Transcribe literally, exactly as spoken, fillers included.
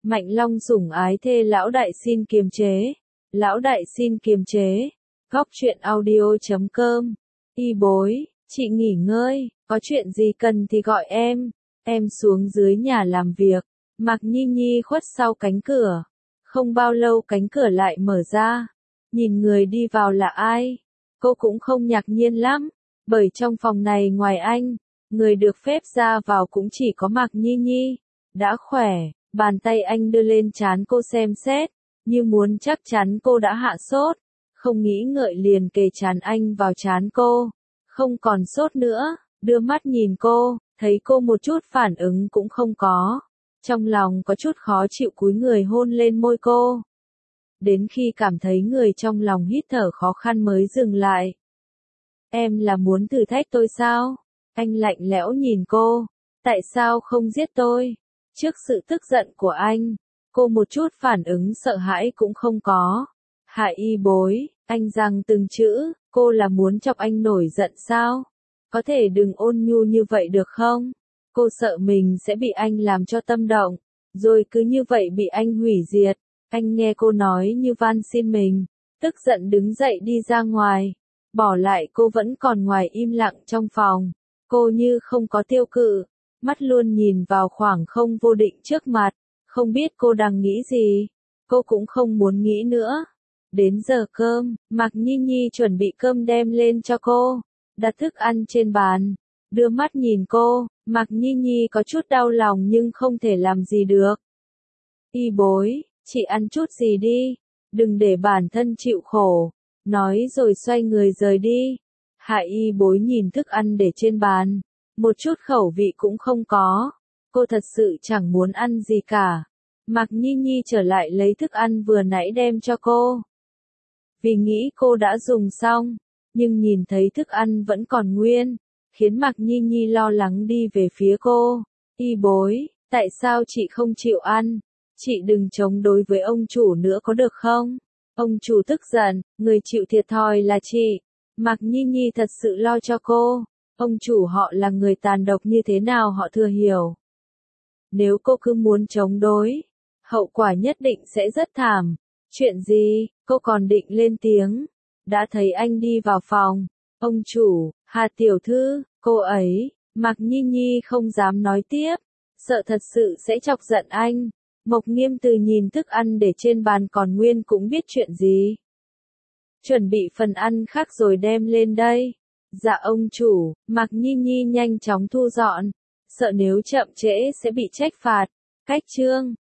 Mạnh Long sủng ái thê lão đại xin kiềm chế. Lão đại xin kiềm chế. Góc truyện audio chấm com. Y bối, chị nghỉ ngơi, có chuyện gì cần thì gọi em. Em xuống dưới nhà làm việc. Mạc Nhi Nhi khuất sau cánh cửa. Không bao lâu cánh cửa lại mở ra. Nhìn người đi vào là ai? Cô cũng không ngạc nhiên lắm, bởi trong phòng này ngoài anh, người được phép ra vào cũng chỉ có Mạc Nhi Nhi. Đã khỏe, bàn tay anh đưa lên trán cô xem xét, như muốn chắc chắn cô đã hạ sốt. Không nghĩ ngợi liền kề trán anh vào trán cô. Không còn sốt nữa, đưa mắt nhìn cô, thấy cô một chút phản ứng cũng không có. Trong lòng có chút khó chịu cúi người hôn lên môi cô. Đến khi cảm thấy người trong lòng hít thở khó khăn mới dừng lại. Em là muốn thử thách tôi sao? Anh lạnh lẽo nhìn cô. Tại sao không giết tôi? Trước sự tức giận của anh, cô một chút phản ứng sợ hãi cũng không có. Hạ Y bối, anh rằng từng chữ, cô là muốn chọc anh nổi giận sao? Có thể đừng ôn nhu như vậy được không? Cô sợ mình sẽ bị anh làm cho tâm động, rồi cứ như vậy bị anh hủy diệt. Anh nghe cô nói như van xin mình, tức giận đứng dậy đi ra ngoài, bỏ lại cô vẫn còn ngoài im lặng trong phòng. Cô như không có tiêu cự, mắt luôn nhìn vào khoảng không vô định trước mặt, không biết cô đang nghĩ gì, cô cũng không muốn nghĩ nữa. Đến giờ cơm, Mạc Nhi Nhi chuẩn bị cơm đem lên cho cô, đặt thức ăn trên bàn, đưa mắt nhìn cô, Mạc Nhi Nhi có chút đau lòng nhưng không thể làm gì được. Y bối, chị ăn chút gì đi, đừng để bản thân chịu khổ, nói rồi xoay người rời đi. Hạ Y bối nhìn thức ăn để trên bàn, một chút khẩu vị cũng không có, cô thật sự chẳng muốn ăn gì cả. Mạc Nhi Nhi trở lại lấy thức ăn vừa nãy đem cho cô. Vì nghĩ cô đã dùng xong, nhưng nhìn thấy thức ăn vẫn còn nguyên, khiến Mạc Nhi Nhi lo lắng đi về phía cô. Y bối, tại sao chị không chịu ăn? Chị đừng chống đối với ông chủ nữa có được không? Ông chủ tức giận, người chịu thiệt thòi là chị. Mạc Nhi Nhi thật sự lo cho cô. Ông chủ họ là người tàn độc như thế nào họ thừa hiểu. Nếu cô cứ muốn chống đối, hậu quả nhất định sẽ rất thảm. Chuyện gì? Cô còn định lên tiếng. Đã thấy anh đi vào phòng. Ông chủ, Hà tiểu thư, cô ấy. Mạc Nhi Nhi không dám nói tiếp, sợ thật sự sẽ chọc giận anh. Mộc Nghiêm Từ nhìn thức ăn để trên bàn còn nguyên cũng biết chuyện gì. Chuẩn bị phần ăn khác rồi đem lên đây. Dạ ông chủ. Mạc Nhi Nhi nhanh chóng thu dọn, sợ nếu chậm trễ sẽ bị trách phạt. Cách chương